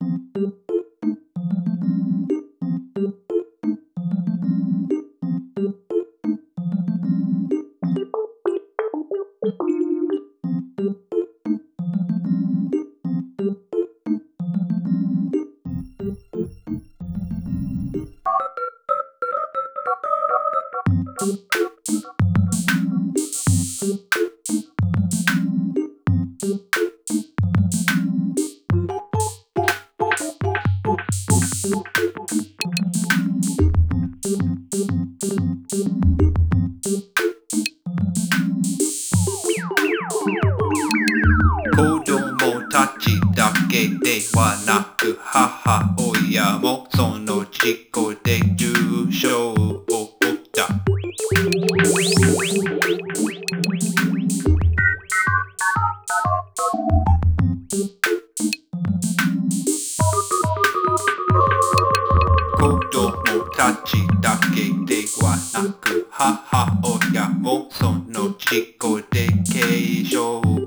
子供たちだけではなく母親もその事故で重傷を負った。子供たちだけではなく母親もその事故で軽傷を負った。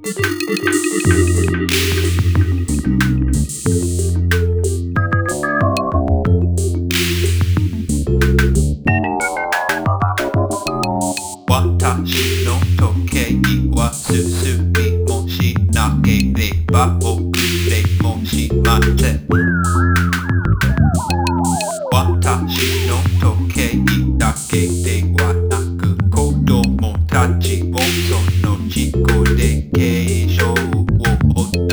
私の時計は進みもしなければ遅れもしません。私の時計だけではなく子供たちもその事故で軽傷を負った。